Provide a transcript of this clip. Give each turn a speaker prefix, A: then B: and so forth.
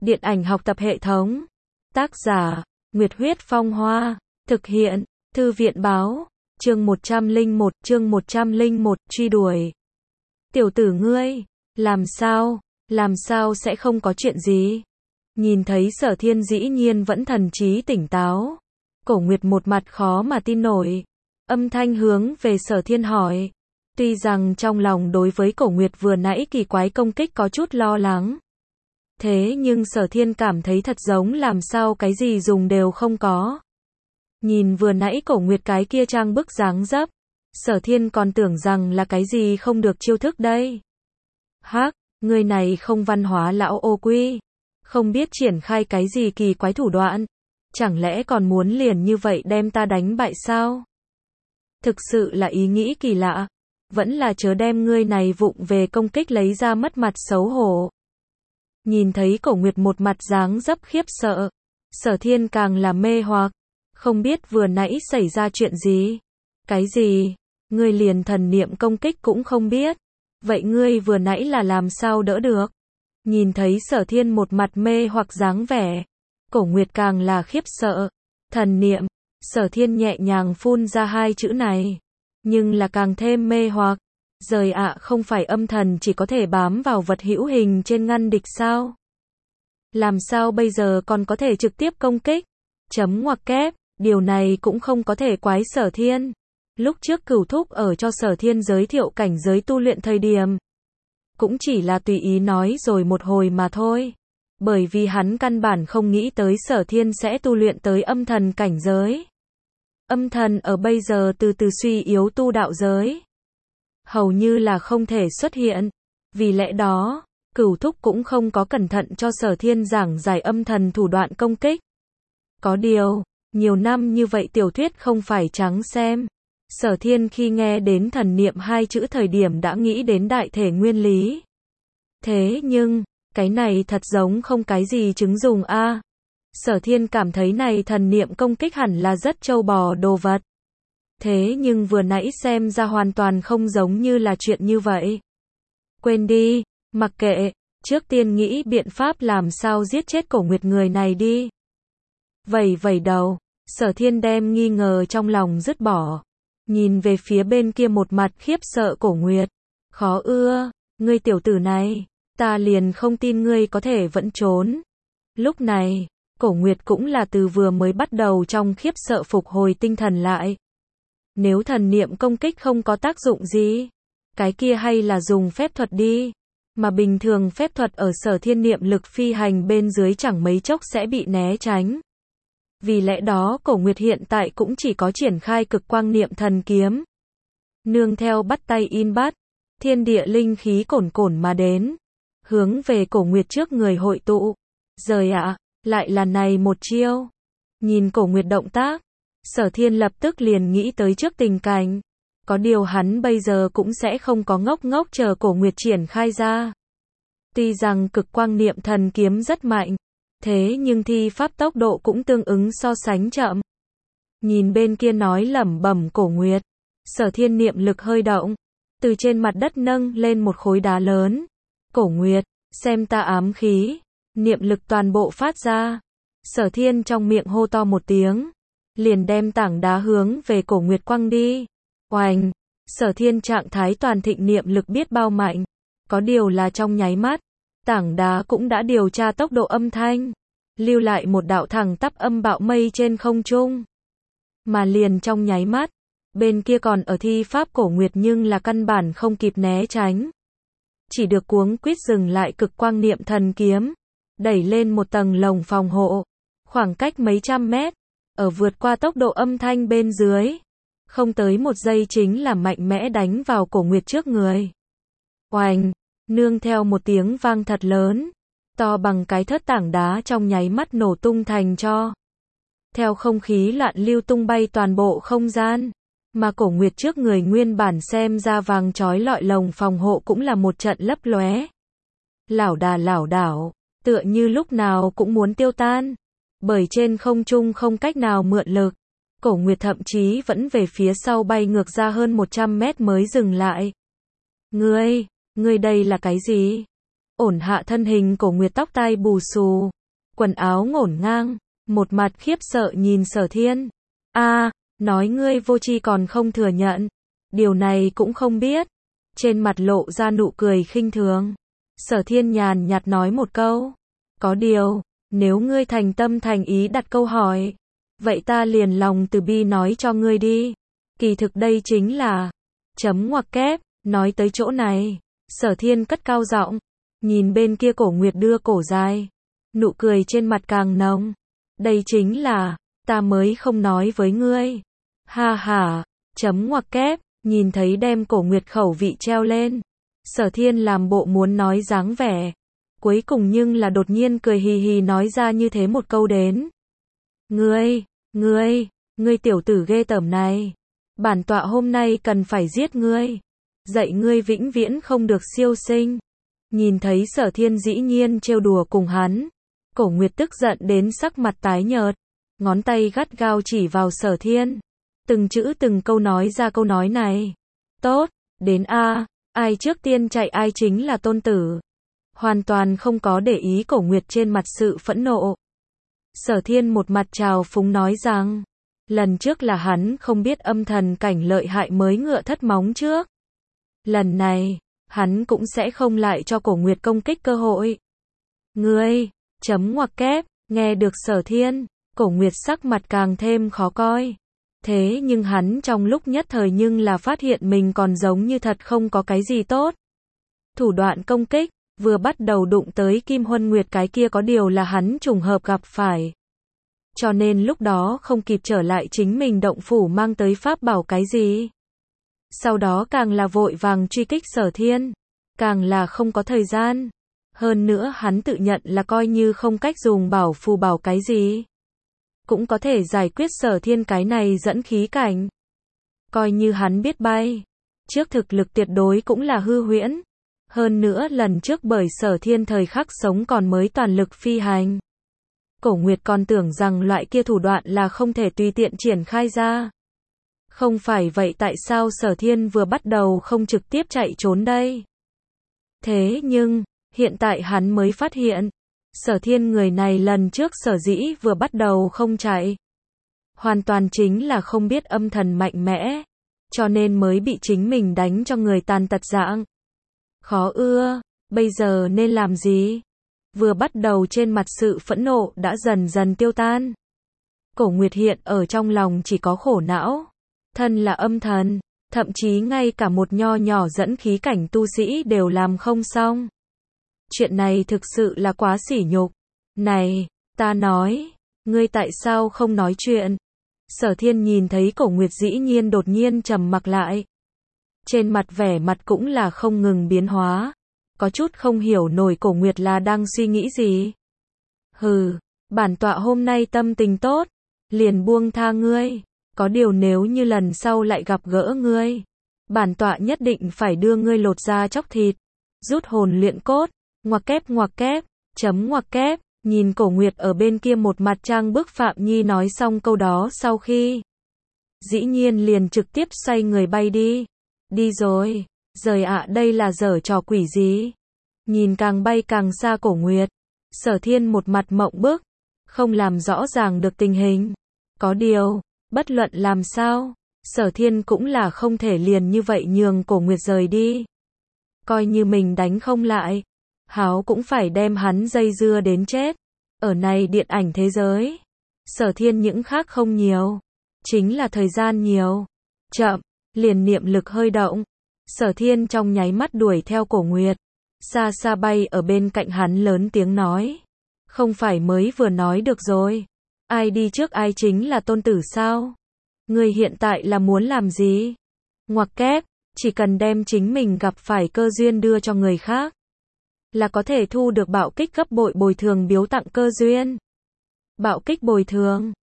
A: Điện ảnh học tập hệ thống. Tác giả, Nguyệt Huyết Phong Hoa. Thực hiện, Thư viện Báo. Chương 101, truy đuổi. Tiểu tử ngươi, làm sao sẽ không có chuyện gì? Nhìn thấy Sở Thiên dĩ nhiên vẫn thần trí tỉnh táo. Cổ Nguyệt một mặt khó mà tin nổi. Âm thanh hướng về Sở Thiên hỏi. Tuy rằng trong lòng đối với Cổ Nguyệt vừa nãy kỳ quái công kích có chút lo lắng. Thế nhưng Sở Thiên cảm thấy thật giống làm sao cái gì dùng đều không có. Nhìn vừa nãy Cổ Nguyệt cái kia trang bức dáng dấp, Sở Thiên còn tưởng rằng là cái gì không được chiêu thức đây. Hắc, người này không văn hóa lão ô quy, không biết triển khai cái gì kỳ quái thủ đoạn, chẳng lẽ còn muốn liền như vậy đem ta đánh bại sao? Thực sự là ý nghĩ kỳ lạ, vẫn là chớ đem ngươi này vụng về công kích lấy ra mất mặt xấu hổ. Nhìn thấy Cổ Nguyệt một mặt dáng dấp khiếp sợ, Sở Thiên càng là mê hoặc, không biết vừa nãy xảy ra chuyện gì. Cái gì? Ngươi liền thần niệm công kích cũng không biết. Vậy ngươi vừa nãy là làm sao đỡ được? Nhìn thấy Sở Thiên một mặt mê hoặc dáng vẻ, Cổ Nguyệt càng là khiếp sợ. Thần niệm, Sở Thiên nhẹ nhàng phun ra hai chữ này, nhưng là càng thêm mê hoặc. Rời ạ, không phải âm thần chỉ có thể bám vào vật hữu hình trên ngăn địch sao? Làm sao bây giờ còn có thể trực tiếp công kích? Chấm ngoặc kép, điều này cũng không có thể quái Sở Thiên. Lúc trước Cửu Thúc ở cho Sở Thiên giới thiệu cảnh giới tu luyện thời điểm, cũng chỉ là tùy ý nói rồi một hồi mà thôi. Bởi vì hắn căn bản không nghĩ tới Sở Thiên sẽ tu luyện tới âm thần cảnh giới. Âm thần ở bây giờ từ từ suy yếu tu đạo giới, hầu như là không thể xuất hiện. Vì lẽ đó, Cửu Thúc cũng không có cẩn thận cho Sở Thiên giảng giải âm thần thủ đoạn công kích. Có điều, nhiều năm như vậy tiểu thuyết không phải trắng xem. Sở Thiên khi nghe đến thần niệm hai chữ thời điểm đã nghĩ đến đại thể nguyên lý. Thế nhưng, cái này thật giống không cái gì chứng dùng a. Sở Thiên cảm thấy này thần niệm công kích hẳn là rất trâu bò đồ vật. Thế nhưng vừa nãy xem ra hoàn toàn không giống như là chuyện như vậy. Quên đi, mặc kệ, trước tiên nghĩ biện pháp làm sao giết chết Cổ Nguyệt người này đi. Vẩy đầu, Sở Thiên đem nghi ngờ trong lòng dứt bỏ. Nhìn về phía bên kia một mặt khiếp sợ Cổ Nguyệt. Khó ưa, ngươi tiểu tử này, ta liền không tin ngươi có thể vẫn trốn. Lúc này, Cổ Nguyệt cũng là từ vừa mới bắt đầu trong khiếp sợ phục hồi tinh thần lại. Nếu thần niệm công kích không có tác dụng gì, cái kia hay là dùng phép thuật đi. Mà bình thường phép thuật ở Sở Thiên niệm lực phi hành bên dưới chẳng mấy chốc sẽ bị né tránh. Vì lẽ đó Cổ Nguyệt hiện tại cũng chỉ có triển khai cực quang niệm thần kiếm. Nương theo bắt tay in bắt, thiên địa linh khí cồn cồn mà đến, hướng về Cổ Nguyệt trước người hội tụ. Rời ạ, lại là này một chiêu. Nhìn Cổ Nguyệt động tác, Sở Thiên lập tức liền nghĩ tới trước tình cảnh. Có điều hắn bây giờ cũng sẽ không có ngốc chờ Cổ Nguyệt triển khai ra. Tuy rằng cực quang niệm thần kiếm rất mạnh, thế nhưng thi pháp tốc độ cũng tương ứng so sánh chậm. Nhìn bên kia nói lẩm bẩm Cổ Nguyệt, Sở Thiên niệm lực hơi động, từ trên mặt đất nâng lên một khối đá lớn. Cổ Nguyệt, xem ta ám khí. Niệm lực toàn bộ phát ra. Sở Thiên trong miệng hô to một tiếng, liền đem tảng đá hướng về Cổ Nguyệt quăng đi. Oành, Sở Thiên trạng thái toàn thịnh niệm lực biết bao mạnh. Có điều là trong nháy mắt, tảng đá cũng đã điều tra tốc độ âm thanh, lưu lại một đạo thẳng tắp âm bạo mây trên không trung. Mà liền trong nháy mắt, bên kia còn ở thi pháp Cổ Nguyệt nhưng là căn bản không kịp né tránh. Chỉ được cuống quýt dừng lại cực quang niệm thần kiếm, đẩy lên một tầng lồng phòng hộ, khoảng cách mấy trăm mét, ở vượt qua tốc độ âm thanh bên dưới. Không tới một giây chính là mạnh mẽ đánh vào Cổ Nguyệt trước người. Oành, nương theo một tiếng vang thật lớn, to bằng cái thớt tảng đá trong nháy mắt nổ tung thành tro. Theo không khí loạn lưu tung bay toàn bộ không gian, mà Cổ Nguyệt trước người nguyên bản xem ra vàng chói lọi lồng phòng hộ cũng là một trận lấp lóe. Lảo đảo, tựa như lúc nào cũng muốn tiêu tan, bởi trên không trung không cách nào mượn lực. Cổ Nguyệt thậm chí vẫn về phía sau bay ngược ra hơn 100 mét mới dừng lại. Ngươi đây là cái gì? ổn hạ thân hình. Cổ Nguyệt tóc tai bù xù, quần áo ngổn ngang, một mặt khiếp sợ nhìn Sở Thiên. Nói ngươi vô tri còn không thừa nhận, điều này cũng không biết. Trên mặt lộ ra nụ cười khinh thường. Sở Thiên nhàn nhạt nói một câu, có điều, nếu ngươi thành tâm thành ý đặt câu hỏi, vậy ta liền lòng từ bi nói cho ngươi đi. Kỳ thực đây chính là chấm ngoặc kép. Nói tới chỗ này, Sở Thiên cất cao giọng, nhìn bên kia Cổ Nguyệt đưa cổ dài, nụ cười trên mặt càng nồng. Đây chính là, ta mới không nói với ngươi. Ha ha, chấm ngoặc kép, nhìn thấy đem Cổ Nguyệt khẩu vị treo lên. Sở Thiên làm bộ muốn nói dáng vẻ, cuối cùng nhưng là đột nhiên cười hì hì nói ra như thế một câu đến. Ngươi tiểu tử ghê tởm này, bản tọa hôm nay cần phải giết ngươi, dạy ngươi vĩnh viễn không được siêu sinh. Nhìn thấy Sở Thiên dĩ nhiên trêu đùa cùng hắn, Cổ Nguyệt tức giận đến sắc mặt tái nhợt, ngón tay gắt gao chỉ vào Sở Thiên, từng chữ từng câu nói ra câu nói này. Tốt, đến ai trước tiên chạy ai chính là tôn tử. Hoàn toàn không có để ý Cổ Nguyệt trên mặt sự phẫn nộ. Sở Thiên một mặt trào phúng nói rằng, lần trước là hắn không biết âm thần cảnh lợi hại mới ngựa thất móng trước. Lần này, hắn cũng sẽ không lại cho Cổ Nguyệt công kích cơ hội. Ngươi, chấm ngoặc kép, nghe được Sở Thiên, Cổ Nguyệt sắc mặt càng thêm khó coi. Thế nhưng hắn trong lúc nhất thời nhưng là phát hiện mình còn giống như thật không có cái gì tốt. Thủ đoạn công kích, vừa bắt đầu đụng tới Kim Huân Nguyệt cái kia có điều là hắn trùng hợp gặp phải. Cho nên lúc đó không kịp trở lại chính mình động phủ mang tới pháp bảo cái gì. Sau đó càng là vội vàng truy kích Sở Thiên, càng là không có thời gian. Hơn nữa hắn tự nhận là coi như không cách dùng bảo phù bảo cái gì, cũng có thể giải quyết Sở Thiên cái này dẫn khí cảnh. Coi như hắn biết bay, trước thực lực tuyệt đối cũng là hư huyễn. Hơn nữa lần trước bởi Sở Thiên thời khắc sống còn mới toàn lực phi hành, Cổ Nguyệt còn tưởng rằng loại kia thủ đoạn là không thể tùy tiện triển khai ra. Không phải vậy tại sao Sở Thiên vừa bắt đầu không trực tiếp chạy trốn đây? Thế nhưng, hiện tại hắn mới phát hiện, Sở Thiên người này lần trước sở dĩ vừa bắt đầu không chạy, hoàn toàn chính là không biết âm thần mạnh mẽ, cho nên mới bị chính mình đánh cho người tàn tật dạng. Khó ưa, bây giờ nên làm gì? Vừa bắt đầu trên mặt sự phẫn nộ đã dần dần tiêu tan. Cổ Nguyệt hiện ở trong lòng chỉ có khổ não. Thân là âm thần, thậm chí ngay cả một nho nhỏ dẫn khí cảnh tu sĩ đều làm không xong. Chuyện này thực sự là quá sỉ nhục. Này, ta nói, ngươi tại sao không nói chuyện? Sở Thiên nhìn thấy Cổ Nguyệt dĩ nhiên đột nhiên trầm mặc lại. Trên mặt vẻ mặt cũng là không ngừng biến hóa. Có chút không hiểu nổi Cổ Nguyệt là đang suy nghĩ gì. Hừ, bản tọa hôm nay tâm tình tốt, liền buông tha ngươi. Có điều nếu như lần sau lại gặp gỡ ngươi, bản tọa nhất định phải đưa ngươi lột da chóc thịt, rút hồn luyện cốt. Ngoặc kép, chấm ngoặc kép. Nhìn Cổ Nguyệt ở bên kia một mặt trang bức Phạm Nhi nói xong câu đó sau khi, dĩ nhiên liền trực tiếp xoay người bay đi. Đi rồi, rời ạ, đây là giở trò quỷ gì? Nhìn càng bay càng xa Cổ Nguyệt, Sở Thiên một mặt mộng bức, không làm rõ ràng được tình hình. Có điều, bất luận làm sao, Sở Thiên cũng là không thể liền như vậy nhường Cổ Nguyệt rời đi. Coi như mình đánh không lại, hắn cũng phải đem hắn dây dưa đến chết. Ở này điện ảnh thế giới, Sở Thiên những khác không nhiều, chính là thời gian nhiều. Chậm, liền niệm lực hơi động, Sở Thiên trong nháy mắt đuổi theo Cổ Nguyệt, xa xa bay ở bên cạnh hắn lớn tiếng nói. Không phải mới vừa nói được rồi, ai đi trước ai chính là tôn tử sao? Ngươi hiện tại là muốn làm gì? Ngoặc kép, chỉ cần đem chính mình gặp phải cơ duyên đưa cho người khác, là có thể thu được bạo kích gấp bội bồi thường biếu tặng cơ duyên. Bạo kích bồi thường,